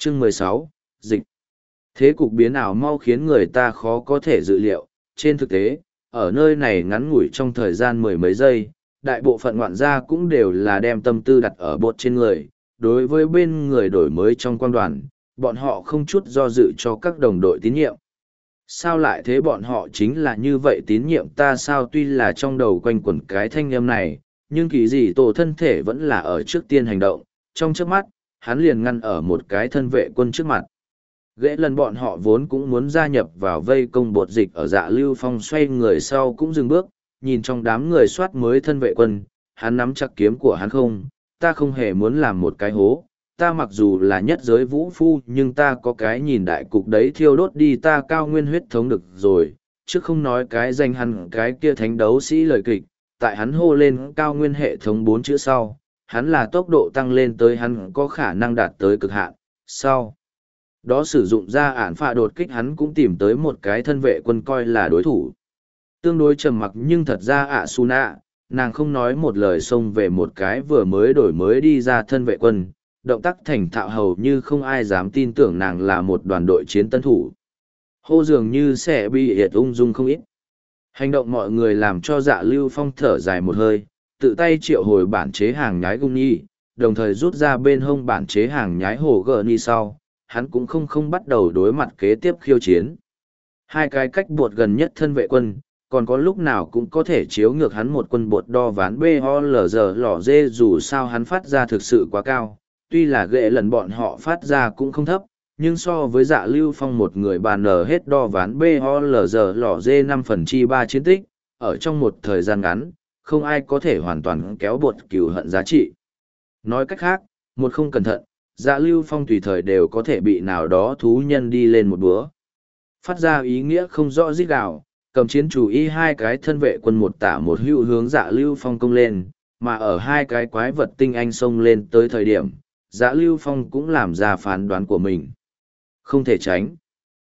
Chương 16, Dịch. Thế cục biến ảo mau khiến người ta khó có thể dự liệu. Trên thực tế, ở nơi này ngắn ngủi trong thời gian mười mấy giây, đại bộ phận ngoạn gia cũng đều là đem tâm tư đặt ở bột trên người. Đối với bên người đổi mới trong quan đoàn, bọn họ không chút do dự cho các đồng đội tín nhiệm. Sao lại thế, bọn họ chính là như vậy tín nhiệm ta sao? Tuy là trong đầu quanh quẩn cái thanh âm này, nhưng kỳ dị tổ thân thể vẫn là ở trước tiên hành động. Trong chớp mắt, hắn liền ngăn ở một cái thân vệ quân trước mặt. Ghệ lần bọn họ vốn cũng muốn gia nhập vào vây công bột dịch ở Dạ Lưu Phong xoay người sau cũng dừng bước, nhìn trong đám người soát mới thân vệ quân, hắn nắm chặt kiếm của hắn không, ta không hề muốn làm một cái hố, ta mặc dù là nhất giới vũ phu nhưng ta có cái nhìn đại cục đấy, thiêu đốt đi ta cao nguyên huyết thống được rồi, chứ không nói cái danh hắn cái kia thánh đấu sĩ lời kịch, tại hắn hô lên cao nguyên hệ thống 4 chữ sau, hắn là tốc độ tăng lên tới hắn có khả năng đạt tới cực hạn, sau đó sử dụng ra ản phạ đột kích hắn cũng tìm tới một cái thân vệ quân coi là đối thủ. Tương đối trầm mặc nhưng thật ra ạ Suna, nàng không nói một lời xông về một cái vừa mới đổi mới đi ra thân vệ quân, động tác thành thạo hầu như không ai dám tin tưởng nàng là một đoàn đội chiến tân thủ. Hô dường như sẽ bị hiệt ung dung không ít. Hành động mọi người làm cho Dạ Lưu Phong thở dài một hơi, tự tay triệu hồi bản chế hàng nhái gung nhi, đồng thời rút ra bên hông bản chế hàng nhái hồ gờ ni sau, hắn cũng không bắt đầu đối mặt kế tiếp khiêu chiến. Hai cái cách bột gần nhất thân vệ quân, còn có lúc nào cũng có thể chiếu ngược hắn một quân bột đo ván BOLZ lỏ dê, dù sao hắn phát ra thực sự quá cao, tuy là ghệ lần bọn họ phát ra cũng không thấp, nhưng so với Dạ Lưu Phong một người bàn nở hết đo ván BOLZ lỏ dê 5/3 chiến tích, ở trong một thời gian ngắn, không ai có thể hoàn toàn kéo bột cừu hận giá trị. Nói cách khác, một không cẩn thận, Dạ Lưu Phong tùy thời đều có thể bị nào đó thú nhân đi lên một búa. Phát ra ý nghĩa không rõ rít gào, cầm chiến chủ y hai cái thân vệ quân một tả một hữu hướng Dạ Lưu Phong công lên, mà ở hai cái quái vật tinh anh xông lên tới thời điểm, Dạ Lưu Phong cũng làm ra phán đoán của mình. Không thể tránh.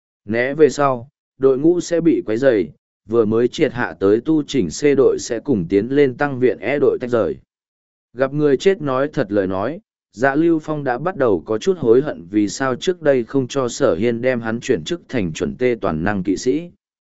Né về sau, đội ngũ sẽ bị quấy rầy, vừa mới triệt hạ tới tu chỉnh C đội sẽ cùng tiến lên tăng viện E đội tách rời. Gặp người chết nói thật lời nói, Dạ Lưu Phong đã bắt đầu có chút hối hận vì sao trước đây không cho Sở Hiên đem hắn chuyển chức thành chuẩn tê toàn năng kỵ sĩ.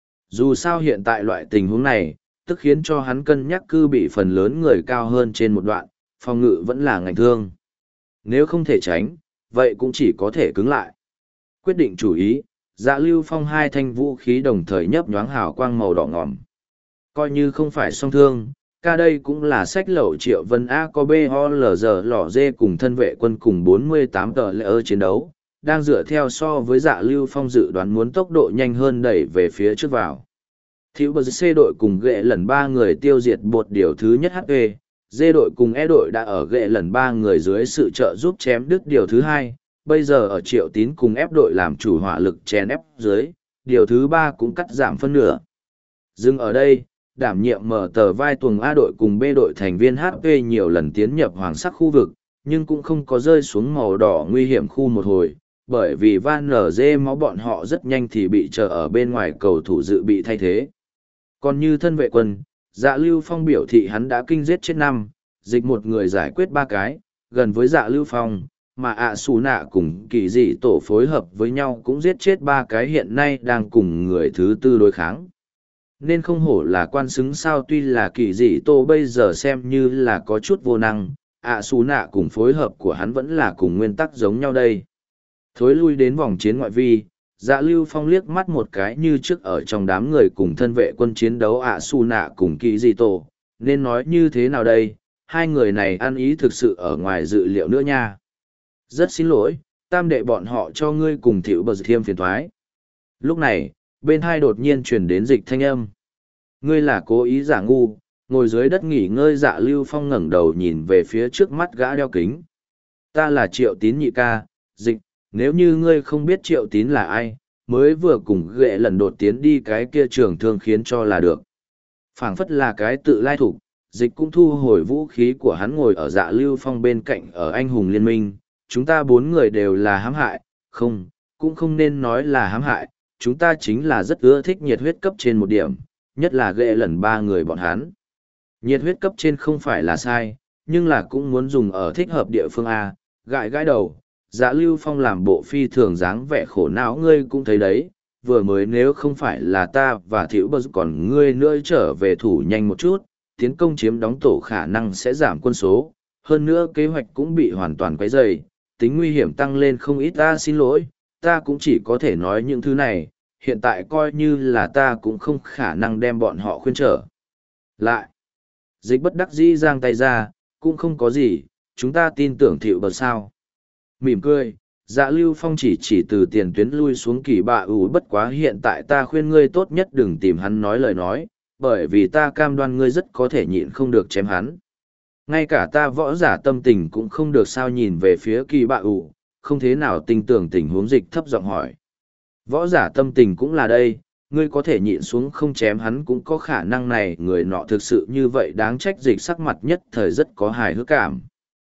Dù sao hiện tại loại tình huống này, tức khiến cho hắn cân nhắc cư bị phần lớn người cao hơn trên một đoạn, phòng ngự vẫn là ngành thương. Nếu không thể tránh, vậy cũng chỉ có thể cứng lại. Quyết định chủ ý, Dạ Lưu Phong hai thanh vũ khí đồng thời nhấp nhoáng hào quang màu đỏ ngòm. Coi như không phải song thương, ca đây cũng là sách lậu Triệu Vân A có BOLZ lỏ dê cùng thân vệ quân cùng 48 tờ lệ chiến đấu, đang dựa theo so với Dạ Lưu Phong dự đoán muốn tốc độ nhanh hơn đẩy về phía trước vào. Thiếu bờ C đội cùng ghệ lần 3 người tiêu diệt bột điều thứ nhất HP, D đội cùng E đội đã ở ghệ lần 3 người dưới sự trợ giúp chém đứt điều thứ hai, bây giờ ở Triệu Tín cùng F đội làm chủ hỏa lực chèn ép dưới, điều thứ 3 cũng cắt giảm phân nửa. Dừng ở đây, đảm nhiệm mở tờ vai tuồng A đội cùng B đội thành viên HP nhiều lần tiến nhập hoàng sắc khu vực, nhưng cũng không có rơi xuống màu đỏ nguy hiểm khu một hồi, bởi vì van nở dê máu bọn họ rất nhanh thì bị chờ ở bên ngoài cầu thủ dự bị thay thế. Còn như thân vệ quân, Dạ Lưu Phong biểu thị hắn đã kinh giết chết 5, dịch một người giải quyết 3 cái, gần với Dạ Lưu Phong, mà ạ xù nạ cùng kỳ dị tổ phối hợp với nhau cũng giết chết 3 cái hiện nay đang cùng người thứ tư đối kháng. Nên không hổ là quan xứng sao, tuy là kỳ dị tổ bây giờ xem như là có chút vô năng, ạ xù nạ cùng phối hợp của hắn vẫn là cùng nguyên tắc giống nhau đây. Thối lui đến vòng chiến ngoại vi, Dạ Lưu Phong liếc mắt một cái như trước ở trong đám người cùng thân vệ quân chiến đấu ạ xù nạ cùng kỳ dị tổ, nên nói như thế nào đây, hai người này ăn ý thực sự ở ngoài dự liệu nữa nha. Rất xin lỗi, tam đệ bọn họ cho ngươi cùng Thiệu Bờ Thiêm phiền thoái. Lúc này, bên hai đột nhiên truyền đến dịch thanh âm. Ngươi là cố ý giả ngu, ngồi dưới đất nghỉ ngơi. Dạ Lưu Phong ngẩng đầu nhìn về phía trước mắt gã đeo kính. Ta là Triệu Tín nhị ca, dịch, nếu như ngươi không biết Triệu Tín là ai, mới vừa cùng ghệ lần đột tiến đi cái kia trường thương khiến cho là được. Phảng phất là cái tự lai thủ, dịch cũng thu hồi vũ khí của hắn ngồi ở Dạ Lưu Phong bên cạnh ở anh hùng liên minh. Chúng ta 4 người đều là hãm hại, không, cũng không nên nói là hãm hại, chúng ta chính là rất ưa thích nhiệt huyết cấp trên một điểm, nhất là ghệ lần 3 người bọn hắn. Nhiệt huyết cấp trên không phải là sai, nhưng là cũng muốn dùng ở thích hợp địa phương A, gãi gãi đầu, Dạ Lưu Phong làm bộ phi thường dáng vẻ khổ não, ngươi cũng thấy đấy, vừa mới nếu không phải là ta và Thiệu Bờ còn ngươi nữa trở về thủ nhanh một chút, tiến công chiếm đóng tổ khả năng sẽ giảm quân số, hơn nữa kế hoạch cũng bị hoàn toàn quấy rầy, tính nguy hiểm tăng lên không ít. Ta xin lỗi, ta cũng chỉ có thể nói những thứ này, hiện tại coi như là ta cũng không khả năng đem bọn họ khuyên trở lại. Dịch bất đắc dĩ giang tay ra, cũng không có gì, chúng ta tin tưởng Thiệu Bờ sao. Mỉm cười, Dạ Lưu Phong chỉ từ tiền tuyến lui xuống Kỳ Bạ Ủ, bất quá hiện tại ta khuyên ngươi tốt nhất đừng tìm hắn nói lời nói, bởi vì ta cam đoan ngươi rất có thể nhịn không được chém hắn. Ngay cả ta võ giả tâm tình cũng không được sao nhìn về phía Kỳ Bạ Ủ, không thế nào tin tưởng tình huống dịch thấp giọng hỏi. Võ giả tâm tình cũng là đây, ngươi có thể nhịn xuống không chém hắn cũng có khả năng này, người nọ thực sự như vậy đáng trách. Dịch sắc mặt nhất thời rất có hài hước cảm.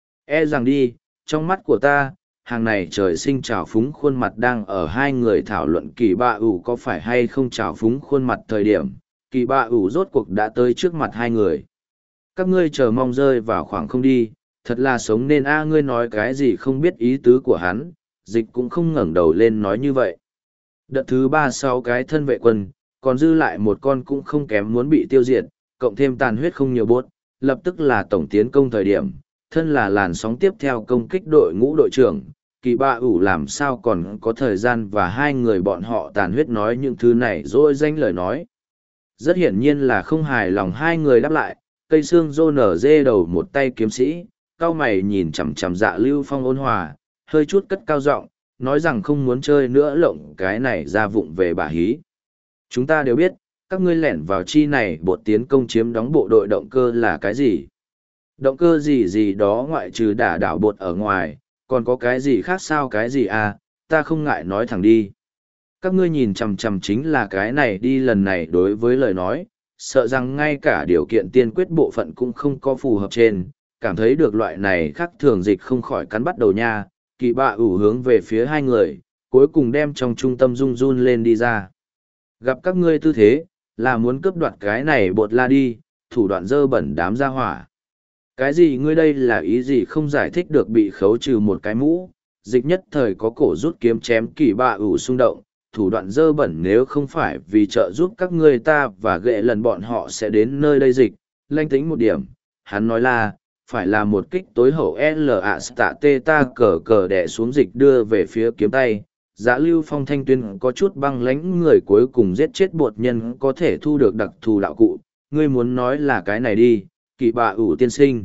E rằng đi, trong mắt của ta, hàng này trời sinh trào phúng khuôn mặt đang ở hai người thảo luận Kỳ Bạ Ủ có phải hay không trào phúng khuôn mặt thời điểm, Kỳ Bạ Ủ rốt cuộc đã tới trước mặt hai người. Các ngươi chờ mong rơi vào khoảng không đi, thật là sống nên a. Ngươi nói cái gì không biết ý tứ của hắn, dịch cũng không ngẩng đầu lên nói như vậy. Đợt thứ 36 cái thân vệ quân, còn dư lại một con cũng không kém muốn bị tiêu diệt, cộng thêm tàn huyết không nhiều bốt, lập tức là tổng tiến công thời điểm, thân là làn sóng tiếp theo công kích đội ngũ đội trưởng, Kỳ Bạ Ủ làm sao còn có thời gian và hai người bọn họ tàn huyết nói những thứ này rồi danh lời nói. Rất hiển nhiên là không hài lòng hai người đáp lại, cây xương rô nở dê đầu một tay kiếm sĩ, cao mày nhìn chằm chằm Dạ Lưu Phong ôn hòa, hơi chút cất cao giọng, nói rằng không muốn chơi nữa lộng cái này ra vụng về bả hí. Chúng ta đều biết, các ngươi lẻn vào chi này bột tiến công chiếm đóng bộ đội động cơ là cái gì? Động cơ gì gì đó ngoại trừ đả đảo bột ở ngoài, còn có cái gì khác sao? Cái gì à, ta không ngại nói thẳng đi. Các ngươi nhìn chằm chằm chính là cái này đi. Lần này đối với lời nói, sợ rằng ngay cả điều kiện tiên quyết bộ phận cũng không có phù hợp trên, cảm thấy được loại này khác thường dịch không khỏi cắn bắt đầu nha. Kỳ Bạ Ủ hướng về phía hai người, cuối cùng đem trong trung tâm run run lên đi ra. Gặp các ngươi tư thế, là muốn cướp đoạt cái này bột la đi, thủ đoạn dơ bẩn đám gia hỏa. Cái gì ngươi đây là ý gì không giải thích được, bị khấu trừ một cái mũ, dịch nhất thời có cổ rút kiếm chém Kỳ Bạ Ủ xung động, thủ đoạn dơ bẩn nếu không phải vì trợ giúp các ngươi ta và ghệ lần bọn họ sẽ đến nơi đây. Dịch, lanh tính một điểm, hắn nói là, phải là một kích tối hậu L.A. Stạ tê ta cờ cờ đẻ xuống. Dịch đưa về phía kiếm tay, Dạ Lưu Phong thanh tuyên có chút băng lãnh, người cuối cùng giết chết bột nhân có thể thu được đặc thù đạo cụ, ngươi muốn nói là cái này đi, Kỳ Bạ Ủ tiên sinh.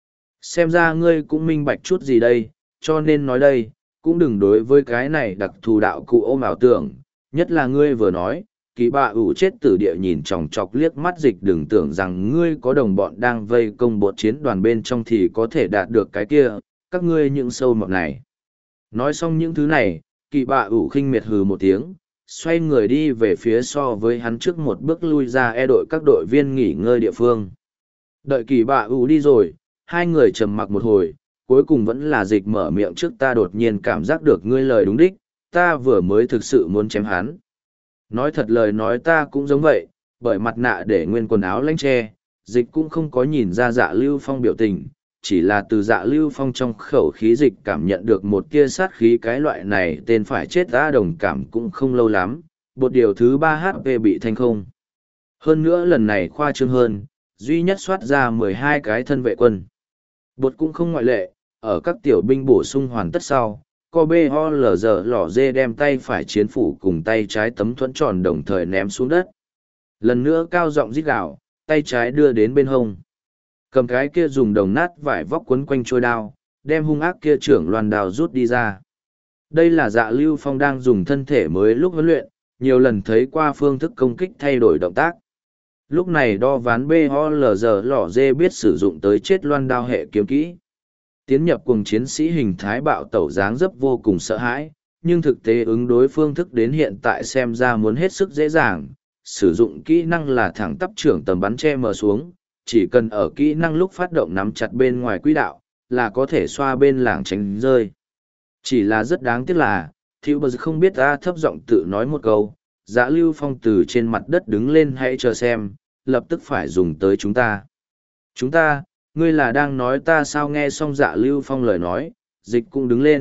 Xem ra ngươi cũng minh bạch chút gì đây, cho nên nói đây, cũng đừng đối với cái này đặc thù đạo cụ ôm ảo tưởng, nhất là ngươi vừa nói, Kỳ Bạ Ủ chết tử địa nhìn chòng chọc liếc mắt dịch, đừng tưởng rằng ngươi có đồng bọn đang vây công bột chiến đoàn bên trong thì có thể đạt được cái kia, các ngươi những sâu mọt này. Nói xong những thứ này, Kỳ Bạ Ủ khinh miệt hừ một tiếng, xoay người đi về phía so với hắn trước một bước lui ra đội các đội viên nghỉ ngơi địa phương. Đợi Kỳ Bạ Ủ đi rồi, hai người trầm mặc một hồi, cuối cùng vẫn là dịch mở miệng trước. Ta đột nhiên cảm giác được ngươi lời đúng đích, ta vừa mới thực sự muốn chém hắn. Nói thật lời nói ta cũng giống vậy, bởi mặt nạ để nguyên quần áo lanh tre, dịch cũng không có nhìn ra Dạ Lưu Phong biểu tình, chỉ là từ Dạ Lưu Phong trong khẩu khí dịch cảm nhận được một tia sát khí. Cái loại này tên phải chết ta đồng cảm cũng không lâu lắm, bột điều thứ 3 HP bị thanh không. Hơn nữa lần này khoa trương hơn, duy nhất soát ra 12 cái thân vệ quân. Bột cũng không ngoại lệ, ở các tiểu binh bổ sung hoàn tất sau, Cobe-ho-lờ-giờ lỏ dê đem tay phải chiến phủ cùng tay trái tấm thuẫn tròn đồng thời ném xuống đất. Lần nữa cao giọng rít gào, tay trái đưa đến bên hông. Cầm cái kia dùng đồng nát vải vóc quấn quanh trôi đao, đem hung ác kia trưởng loàn đao rút đi ra. Đây là Dạ Lưu Phong đang dùng thân thể mới lúc huấn luyện, nhiều lần thấy qua phương thức công kích thay đổi động tác. Lúc này đo ván BOLZ lỏ dê biết sử dụng tới chết loan đao hệ kiếm kỹ. Tiến nhập cùng chiến sĩ hình thái bạo tẩu dáng dấp vô cùng sợ hãi, nhưng thực tế ứng đối phương thức đến hiện tại xem ra muốn hết sức dễ dàng. Sử dụng kỹ năng là thẳng tắp trưởng tầm bắn che mờ xuống, chỉ cần ở kỹ năng lúc phát động nắm chặt bên ngoài quỹ đạo, là có thể xoa bên lảng tránh rơi. Chỉ là rất đáng tiếc là, Thiệu Bờ không biết ta thấp giọng tự nói một câu, Dạ Lưu Phong từ trên mặt đất đứng lên, hãy chờ xem, lập tức phải dùng tới chúng ta. Chúng ta, ngươi là đang nói ta sao? Nghe xong Dạ Lưu Phong lời nói, dịch cũng đứng lên,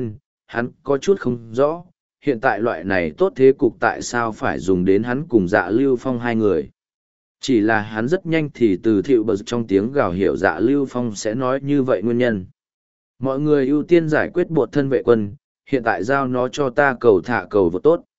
hắn có chút không rõ, hiện tại loại này tốt thế cục tại sao phải dùng đến hắn cùng Dạ Lưu Phong hai người. Chỉ là hắn rất nhanh thì từ thiệu bật trong tiếng gào hiểu Dạ Lưu Phong sẽ nói như vậy nguyên nhân. Mọi người ưu tiên giải quyết bột thân vệ quân, hiện tại giao nó cho ta cầu thả cầu vô tốt.